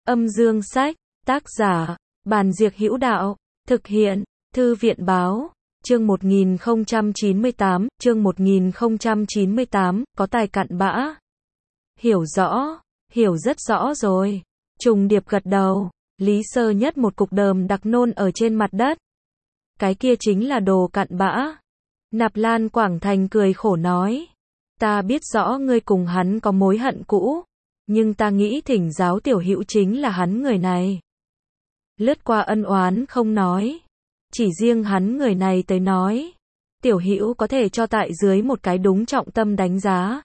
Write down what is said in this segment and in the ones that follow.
Âm dương sách, tác giả, Bàn Diệc Hữu Đạo, thực hiện, Thư viện báo, chương 1098, có tài cặn bã. Hiểu rất rõ rồi. Trùng Điệp gật đầu, Lý Sơ Nhất một cục đờm đặc nôn ở trên mặt đất. Cái kia chính là đồ cặn bã. Nạp Lan Quảng Thành cười khổ nói. Ta biết rõ ngươi cùng hắn có mối hận cũ, nhưng ta nghĩ Thỉnh Giáo tiểu hữu chính là hắn người này. Lướt qua ân oán không nói, chỉ riêng hắn người này tới nói, tiểu hữu có thể cho tại dưới một cái đúng trọng tâm đánh giá.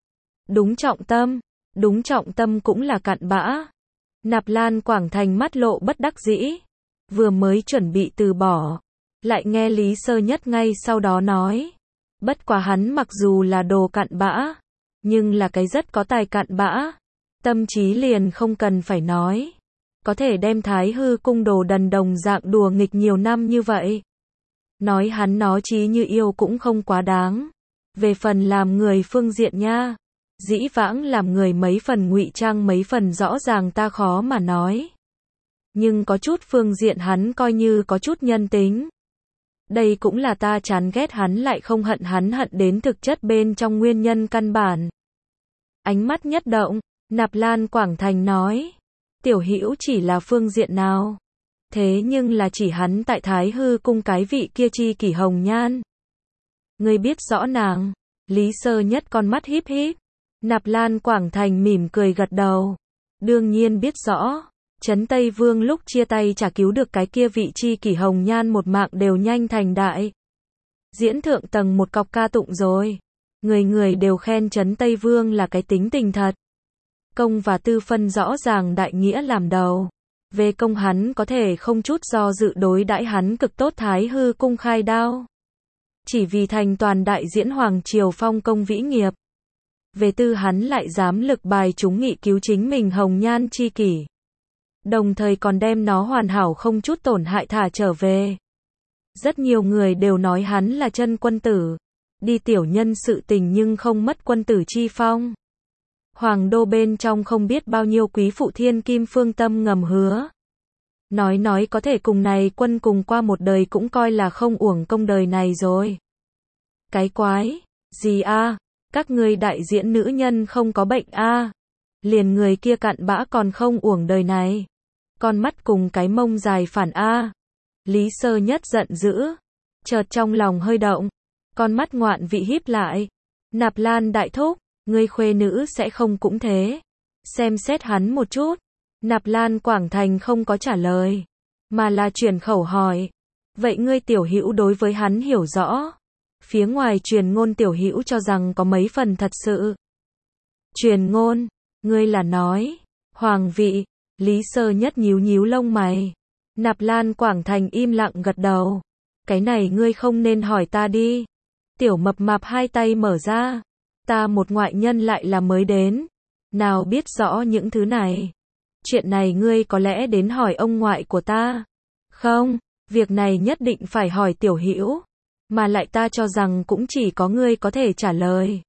Đúng trọng tâm cũng là cặn bã. Nạp Lan Quảng Thành mắt lộ bất đắc dĩ, vừa mới chuẩn bị từ bỏ, lại nghe Lý Sơ Nhất ngay sau đó nói, bất quá hắn mặc dù là đồ cặn bã, nhưng là cái rất có tài cặn bã, tâm trí liền không cần phải nói, có thể đem Thái Hư cung đồ đần đồng dạng đùa nghịch nhiều năm như vậy. Nói hắn nó trí như yêu cũng không quá đáng. Về phần làm người phương diện nha, dĩ vãng làm người mấy phần ngụy trang mấy phần rõ ràng ta khó mà nói. Nhưng có chút phương diện hắn coi như có chút nhân tính. Đây cũng là ta chán ghét hắn lại không hận hắn hận đến thực chất bên trong nguyên nhân căn bản. Ánh mắt nhất động, Nạp Lan Quảng Thành nói, tiểu hữu chỉ là phương diện nào? Thế nhưng là chỉ hắn tại Thái Hư cung cái vị kia Chi Kỷ Hồng Nhan. Ngươi biết rõ nàng? Lý Sơ Nhất con mắt híp híp. Nạp Lan Quảng Thành mỉm cười gật đầu. Đương nhiên biết rõ. Trấn Tây Vương lúc chia tay chả cứu được cái kia vị Chi Kỷ Hồng Nhan một mạng đều nhanh thành đại diễn thượng tầng một cọc ca tụng rồi. Người đều khen Trấn Tây Vương là cái tính tình thật. Công và tư phân rõ ràng đại nghĩa làm đầu. Về công hắn có thể không chút do dự đối đãi hắn cực tốt Thái Hư cung khai đao. Chỉ vì thành toàn đại diễn hoàng triều phong công vĩ nghiệp. Về tư hắn lại dám lực bài chúng nghị cứu chính mình Hồng Nhan chi kỷ. Đồng thời còn đem nó hoàn hảo không chút tổn hại thả trở về. Rất nhiều người đều nói hắn là chân quân tử. Đi tiểu nhân sự tình nhưng không mất quân tử chi phong. Hoàng đô bên trong không biết bao nhiêu quý phụ thiên kim phương tâm ngầm hứa. Nói có thể cùng này quân cùng qua một đời cũng coi là không uổng công đời này rồi. Cái quái, gì a? Các ngươi đại diễn nữ nhân không có bệnh a? Liền người kia cặn bã còn không uổng đời này. Con mắt cùng cái mông dài phản a. Lý Sơ Nhất giận dữ, chợt trong lòng hơi động, con mắt ngoạn vị híp lại. Nạp Lan đại thúc, ngươi khuê nữ sẽ không cũng thế. Xem xét hắn một chút. Nạp Lan Quảng Thành không có trả lời, mà là chuyển khẩu hỏi. Vậy ngươi tiểu hữu đối với hắn hiểu rõ? Phía ngoài truyền ngôn tiểu hữu cho rằng có mấy phần thật sự. Truyền ngôn, ngươi là nói, hoàng vị. Lý Sơ Nhất nhíu lông mày. Nạp Lan Quảng Thành im lặng gật đầu. Cái này ngươi không nên hỏi ta đi. Tiểu mập mạp hai tay mở ra. Ta một ngoại nhân lại là mới đến. Nào biết rõ những thứ này. Chuyện này ngươi có lẽ đến hỏi ông ngoại của ta. Không, việc này nhất định phải hỏi tiểu hữu. Mà lại ta cho rằng cũng chỉ có ngươi có thể trả lời.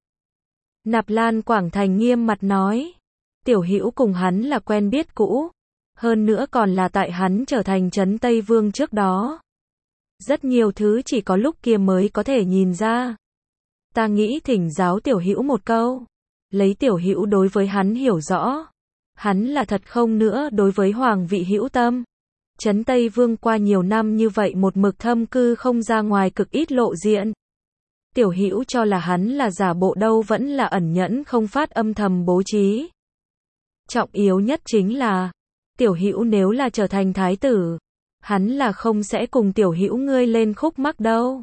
Nạp Lan Quảng Thành nghiêm mặt nói. Tiểu hữu cùng hắn là quen biết cũ. Hơn nữa còn là tại hắn trở thành Trấn Tây Vương trước đó. Rất nhiều thứ chỉ có lúc kia mới có thể nhìn ra. Ta nghĩ thỉnh giáo tiểu hữu một câu. Lấy tiểu hữu đối với hắn hiểu rõ. Hắn là thật không nữa đối với hoàng vị hữu tâm. Trấn Tây Vương qua nhiều năm như vậy một mực thâm cư không ra ngoài cực ít lộ diện. Tiểu hữu cho là hắn là giả bộ đâu vẫn là ẩn nhẫn không phát âm thầm bố trí. Trọng yếu nhất chính là, tiểu hữu nếu là trở thành thái tử, hắn là không sẽ cùng tiểu hữu ngươi lên khúc mắc đâu.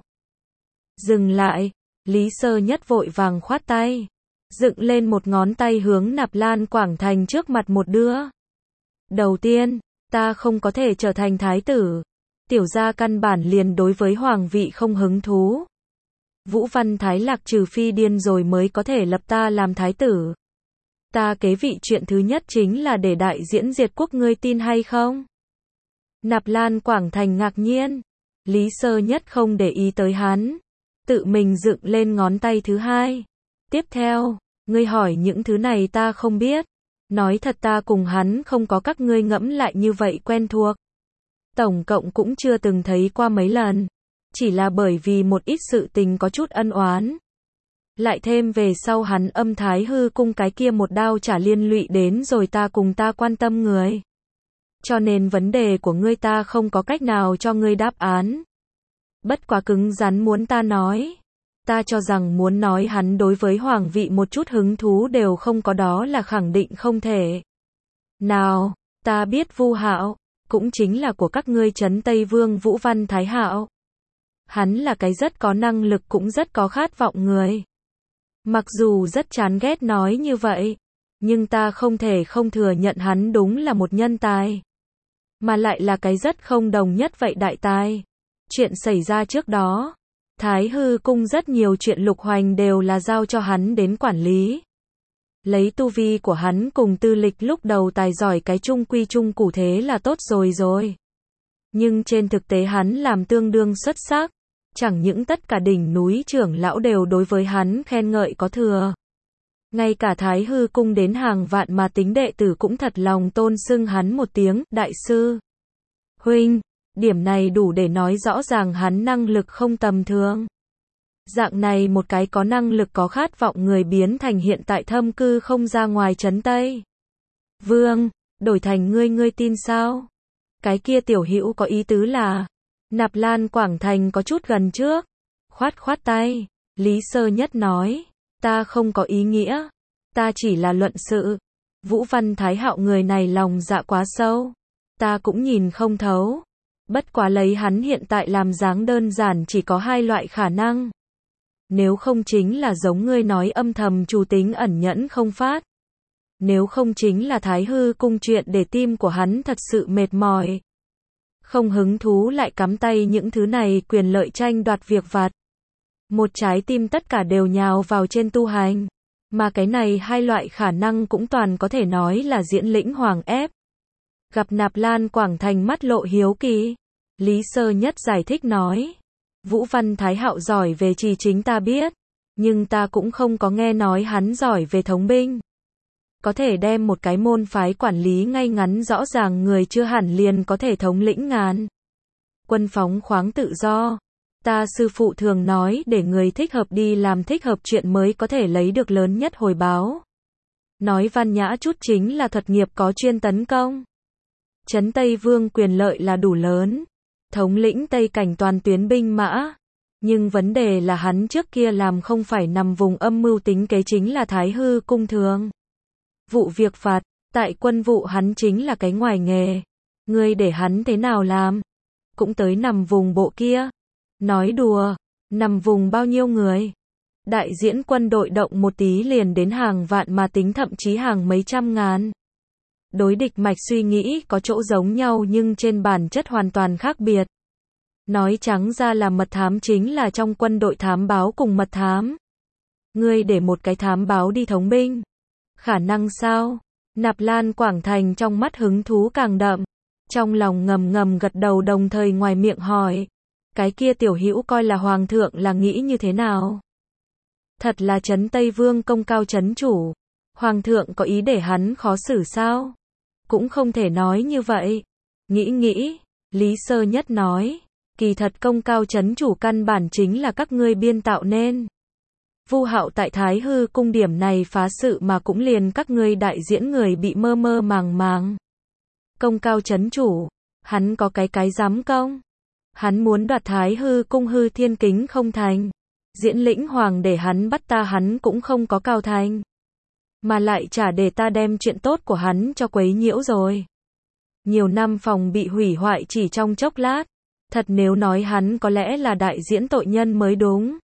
Dừng lại, Lý Sơ Nhất vội vàng khoát tay. Dựng lên một ngón tay hướng Nạp Lan Quảng Thành trước mặt một đưa. Đầu tiên, ta không có thể trở thành thái tử. Tiểu gia căn bản liền đối với hoàng vị không hứng thú. Vũ Văn Thái Lạc trừ phi điên rồi mới có thể lập ta làm thái tử. Ta kế vị chuyện thứ nhất chính là để đại diễn diệt quốc, ngươi tin hay không? Nạp Lan Quảng Thành ngạc nhiên. Lý Sơ Nhất không để ý tới hắn. Tự mình dựng lên ngón tay thứ hai. Tiếp theo, ngươi hỏi những thứ này ta không biết. Nói thật ta cùng hắn không có các ngươi ngẫm lại như vậy quen thuộc. Tổng cộng cũng chưa từng thấy qua mấy lần. Chỉ là bởi vì một ít sự tình có chút ân oán. Lại thêm về sau hắn âm Thái Hư cung cái kia một đao trả liên lụy đến rồi ta cùng ta quan tâm người. Cho nên vấn đề của ngươi ta không có cách nào cho ngươi đáp án. Bất quá cứng rắn muốn ta nói. Ta cho rằng muốn nói hắn đối với hoàng vị một chút hứng thú đều không có đó là khẳng định không thể. Nào, ta biết Vu Hạo, cũng chính là của các ngươi Trấn Tây Vương Vũ Văn Thái Hạo. Hắn là cái rất có năng lực cũng rất có khát vọng người. Mặc dù rất chán ghét nói như vậy, nhưng ta không thể không thừa nhận hắn đúng là một nhân tài. Mà lại là cái rất không đồng nhất vậy đại tài. Chuyện xảy ra trước đó, Thái Hư cung rất nhiều chuyện Lục Hoành đều là giao cho hắn đến quản lý. Lấy tu vi của hắn cùng tư lịch lúc đầu tài giỏi cái trung quy trung cụ thế là tốt rồi. Nhưng trên thực tế hắn làm tương đương xuất sắc. Chẳng những tất cả đỉnh núi trưởng lão đều đối với hắn khen ngợi có thừa. Ngay cả Thái Hư cung đến hàng vạn mà tính đệ tử cũng thật lòng tôn xưng hắn một tiếng, đại sư. Huynh, điểm này đủ để nói rõ ràng hắn năng lực không tầm thường. Dạng này một cái có năng lực có khát vọng người biến thành hiện tại thâm cư không ra ngoài Trấn Tây Vương, đổi thành ngươi tin sao? Cái kia tiểu hữu có ý tứ là, Nạp Lan Quảng Thành có chút gần trước, khoát tay, Lý Sơ Nhất nói, ta không có ý nghĩa, ta chỉ là luận sự. Vũ Văn Thái Hạo người này lòng dạ quá sâu, ta cũng nhìn không thấu. Bất quá lấy hắn hiện tại làm dáng đơn giản chỉ có hai loại khả năng. Nếu không chính là giống ngươi nói âm thầm chủ tính ẩn nhẫn không phát. Nếu không chính là Thái Hư cung chuyện để tim của hắn thật sự mệt mỏi. Không hứng thú lại cắm tay những thứ này quyền lợi tranh đoạt việc vặt. Một trái tim tất cả đều nhào vào trên tu hành. Mà cái này hai loại khả năng cũng toàn có thể nói là Diễn Lĩnh Hoàng ép. Gặp Nạp Lan Quảng Thành mắt lộ hiếu kỳ. Lý Sơ Nhất giải thích nói. Vũ Văn Thái Hạo giỏi về trì chính ta biết. Nhưng ta cũng không có nghe nói hắn giỏi về thống binh. Có thể đem một cái môn phái quản lý ngay ngắn rõ ràng người chưa hẳn liền có thể thống lĩnh ngàn quân phóng khoáng tự do. Ta sư phụ thường nói để người thích hợp đi làm thích hợp chuyện mới có thể lấy được lớn nhất hồi báo. Nói văn nhã chút chính là thuật nghiệp có chuyên tấn công. Trấn Tây Vương quyền lợi là đủ lớn. Thống lĩnh Tây Cảnh toàn tuyến binh mã. Nhưng vấn đề là hắn trước kia làm không phải nằm vùng âm mưu tính kế chính là Thái Hư cung thường vụ việc phạt, tại quân vụ hắn chính là cái ngoài nghề. Ngươi để hắn thế nào làm? Cũng tới nằm vùng bộ kia. Nói đùa, nằm vùng bao nhiêu người? Đại diễn quân đội động một tí liền đến hàng vạn mà tính thậm chí hàng mấy trăm ngàn. Đối địch mạch suy nghĩ có chỗ giống nhau nhưng trên bản chất hoàn toàn khác biệt. Nói trắng ra là mật thám chính là trong quân đội thám báo cùng mật thám. Ngươi để một cái thám báo đi thống binh. Khả năng sao? Nạp Lan Quảng Thành trong mắt hứng thú càng đậm. Trong lòng ngầm gật đầu đồng thời ngoài miệng hỏi. Cái kia tiểu hữu coi là hoàng thượng là nghĩ như thế nào? Thật là Trấn Tây Vương công cao trấn chủ. Hoàng thượng có ý để hắn khó xử sao? Cũng không thể nói như vậy. Nghĩ, Lý Sơ Nhất nói. Kỳ thật công cao trấn chủ căn bản chính là các ngươi biên tạo nên. Vu Hạo tại Thái Hư cung điểm này phá sự mà cũng liền các ngươi đại diễn người bị mơ màng. Công cao trấn chủ, hắn có cái dám công. Hắn muốn đoạt Thái Hư cung hư thiên kính không thành. Diễn Lĩnh Hoàng để hắn bắt ta hắn cũng không có cao thành. Mà lại chả để ta đem chuyện tốt của hắn cho quấy nhiễu rồi. Nhiều năm phòng bị hủy hoại chỉ trong chốc lát. Thật nếu nói hắn có lẽ là đại diễn tội nhân mới đúng.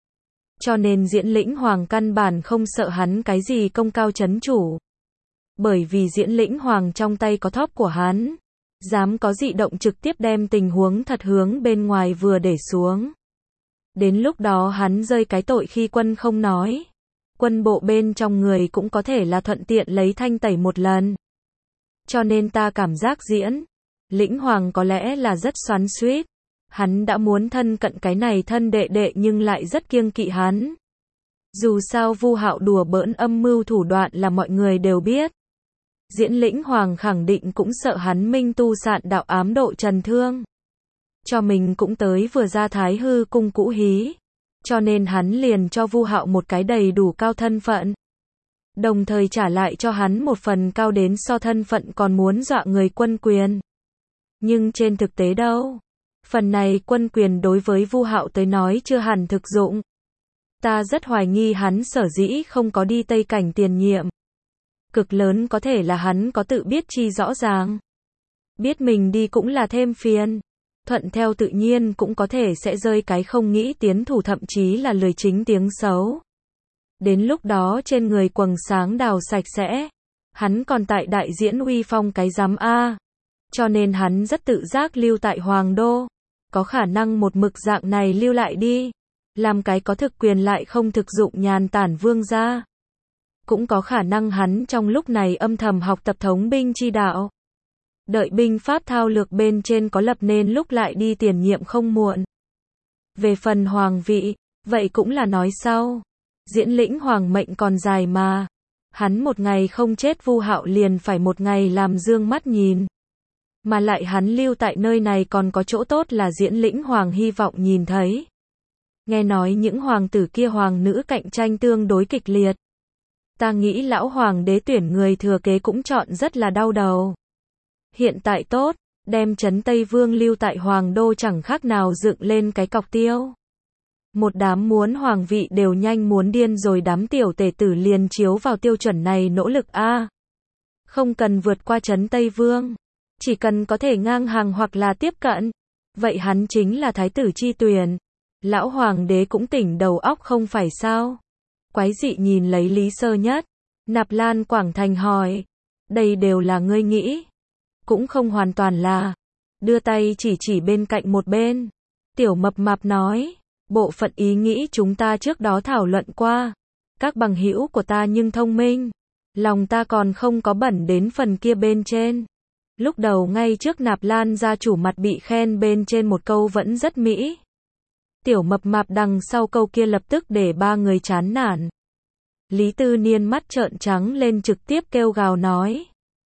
Cho nên Diễn Lĩnh Hoàng căn bản không sợ hắn cái gì công cao trấn chủ. Bởi vì Diễn Lĩnh Hoàng trong tay có thóp của hắn. Dám có dị động trực tiếp đem tình huống thật hướng bên ngoài vừa để xuống. Đến lúc đó hắn rơi cái tội khi quân không nói. Quân bộ bên trong người cũng có thể là thuận tiện lấy thanh tẩy một lần. Cho nên ta cảm giác Diễn Lĩnh Hoàng có lẽ là rất xoắn xuýt. Hắn đã muốn thân cận cái này thân đệ nhưng lại rất kiêng kỵ hắn. Dù sao Vu Hạo đùa bỡn âm mưu thủ đoạn là mọi người đều biết. Diễn Lĩnh Hoàng khẳng định cũng sợ hắn minh tu sạn đạo ám độ Trần Thương. Cho mình cũng tới vừa ra Thái Hư cung cũ hí. Cho nên hắn liền cho Vu Hạo một cái đầy đủ cao thân phận. Đồng thời trả lại cho hắn một phần cao đến so thân phận còn muốn dọa người quân quyền. Nhưng trên thực tế đâu? Phần này quân quyền đối với Vu Hạo tới nói chưa hẳn thực dụng. Ta rất hoài nghi hắn sở dĩ không có đi Tây Cảnh tiền nhiệm. Cực lớn có thể là hắn có tự biết chi rõ ràng. Biết mình đi cũng là thêm phiền. Thuận theo tự nhiên cũng có thể sẽ rơi cái không nghĩ tiến thủ thậm chí là lười chính tiếng xấu. Đến lúc đó trên người quầng sáng đào sạch sẽ. Hắn còn tại đại diễn uy phong cái rắm a. Cho nên hắn rất tự giác lưu tại Hoàng Đô. Có khả năng một mực dạng này lưu lại đi. Làm cái có thực quyền lại không thực dụng nhàn tản vương gia. Cũng có khả năng hắn trong lúc này âm thầm học tập thống binh chi đạo. Đợi binh pháp thao lược bên trên có lập nên lúc lại đi tiền nhiệm không muộn. Về phần hoàng vị, vậy cũng là nói sau. Diễn Lĩnh Hoàng mệnh còn dài mà. Hắn một ngày không chết Vu Hạo liền phải một ngày làm dương mắt nhìn. Mà lại hắn lưu tại nơi này còn có chỗ tốt là Diễn Lĩnh Hoàng hy vọng nhìn thấy. Nghe nói những hoàng tử kia hoàng nữ cạnh tranh tương đối kịch liệt. Ta nghĩ lão hoàng đế tuyển người thừa kế cũng chọn rất là đau đầu. Hiện tại tốt, đem trấn Tây Vương lưu tại Hoàng Đô chẳng khác nào dựng lên cái cọc tiêu. Một đám muốn hoàng vị đều nhanh muốn điên rồi đám tiểu tể tử liền chiếu vào tiêu chuẩn này nỗ lực a. Không cần vượt qua trấn Tây Vương, chỉ cần có thể ngang hàng hoặc là tiếp cận, vậy hắn chính là thái tử chi tuyển. Lão hoàng đế cũng tỉnh đầu óc không phải sao? Quái dị nhìn lấy Lý Sơ Nhất, Nạp Lan Quảng Thành hỏi, đây đều là ngươi nghĩ? Cũng không hoàn toàn là. Đưa tay chỉ bên cạnh một bên. Tiểu Mập Mạp nói, bộ phận ý nghĩ chúng ta trước đó thảo luận qua. Các bằng hữu của ta nhưng thông minh. Lòng ta còn không có bẩn đến phần kia bên trên. Lúc đầu ngay trước Nạp Lan gia chủ mặt bị khen bên trên một câu vẫn rất mỹ. Tiểu Mập Mạp đằng sau câu kia lập tức để ba người chán nản. Lý Tư Niên mắt trợn trắng lên trực tiếp kêu gào nói.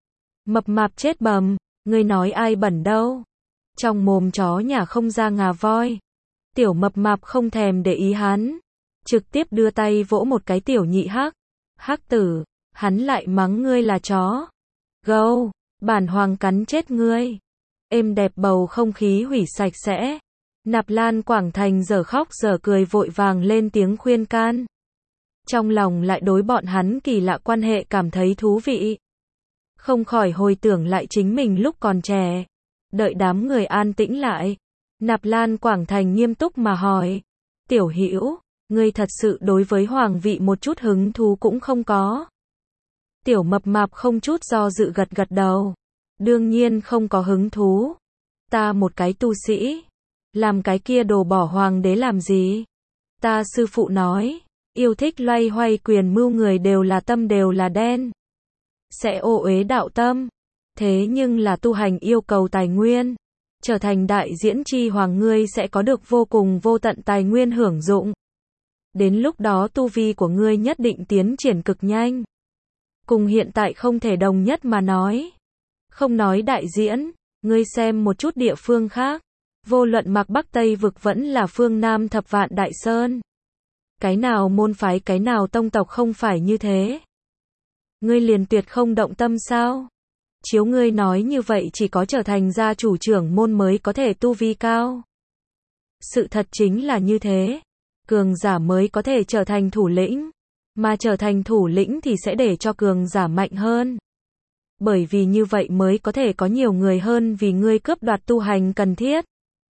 Mập Mạp chết bầm, ngươi nói ai bẩn đâu. Trong mồm chó nhà không ra ngà voi. Tiểu Mập Mạp không thèm để ý hắn. Trực tiếp đưa tay vỗ một cái tiểu nhị hắc. Hắc tử, hắn lại mắng ngươi là chó. Gâu, bản hoàng cắn chết ngươi. Êm đẹp bầu không khí hủy sạch sẽ. Nạp Lan Quảng Thành giờ khóc giờ cười vội vàng lên tiếng khuyên can. Trong lòng lại đối bọn hắn kỳ lạ quan hệ cảm thấy thú vị. Không khỏi hồi tưởng lại chính mình lúc còn trẻ. Đợi đám người an tĩnh lại. Nạp Lan Quảng Thành nghiêm túc mà hỏi. Tiểu Hữu, ngươi thật sự đối với hoàng vị một chút hứng thú cũng không có. Tiểu Mập Mạp không chút do dự gật gật đầu. Đương nhiên không có hứng thú. Ta một cái tu sĩ. Làm cái kia đồ bỏ hoàng đế làm gì? Ta sư phụ nói. Yêu thích loay hoay quyền mưu người đều là tâm đều là đen. Sẽ ô uế đạo tâm. Thế nhưng là tu hành yêu cầu tài nguyên. Trở thành đại diễn chi hoàng ngươi sẽ có được vô cùng vô tận tài nguyên hưởng dụng. Đến lúc đó tu vi của ngươi nhất định tiến triển cực nhanh. Cùng hiện tại không thể đồng nhất mà nói. Không nói đại diễn, ngươi xem một chút địa phương khác. Vô luận Mạc Bắc Tây vực vẫn là phương Nam thập vạn đại sơn. Cái nào môn phái cái nào tông tộc không phải như thế. Ngươi liền tuyệt không động tâm sao? Chiếu ngươi nói như vậy chỉ có trở thành gia chủ trưởng môn mới có thể tu vi cao. Sự thật chính là như thế. Cường giả mới có thể trở thành thủ lĩnh. Mà trở thành thủ lĩnh thì sẽ để cho cường giả mạnh hơn. Bởi vì như vậy mới có thể có nhiều người hơn vì ngươi cướp đoạt tu hành cần thiết.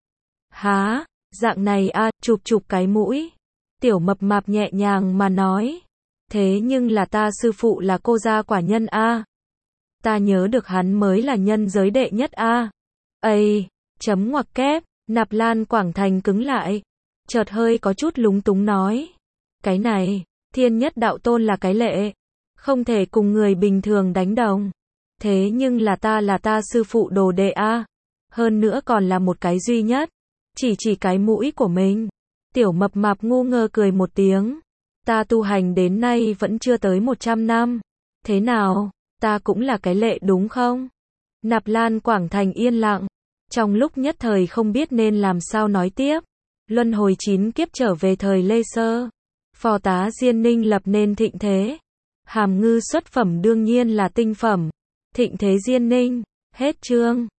Há, dạng này a, chụp cái mũi. Tiểu Mập Mạp nhẹ nhàng mà nói. Thế nhưng là ta sư phụ là cô gia quả nhân a. Ta nhớ được hắn mới là nhân giới đệ nhất a. Ây, chấm ngoặc kép, Nạp Lan Quảng Thành cứng lại. Chợt hơi có chút lúng túng nói. Cái này, thiên nhất đạo tôn là cái lệ. Không thể cùng người bình thường đánh đồng. Thế nhưng là ta sư phụ đồ đệ a. Hơn nữa còn là một cái duy nhất. Chỉ cái mũi của mình. Tiểu Mập Mạp ngu ngơ cười một tiếng. Ta tu hành đến nay vẫn chưa tới 100 năm. Thế nào? Ta cũng là cái lệ đúng không? Nạp Lan Quảng Thành yên lặng. Trong lúc nhất thời không biết nên làm sao nói tiếp. Luân hồi 9 kiếp trở về thời Lê Sơ. Phò tá Diên Ninh lập nên thịnh thế. Hàm Ngư xuất phẩm đương nhiên là tinh phẩm. Thịnh thế Diên Ninh. Hết chương.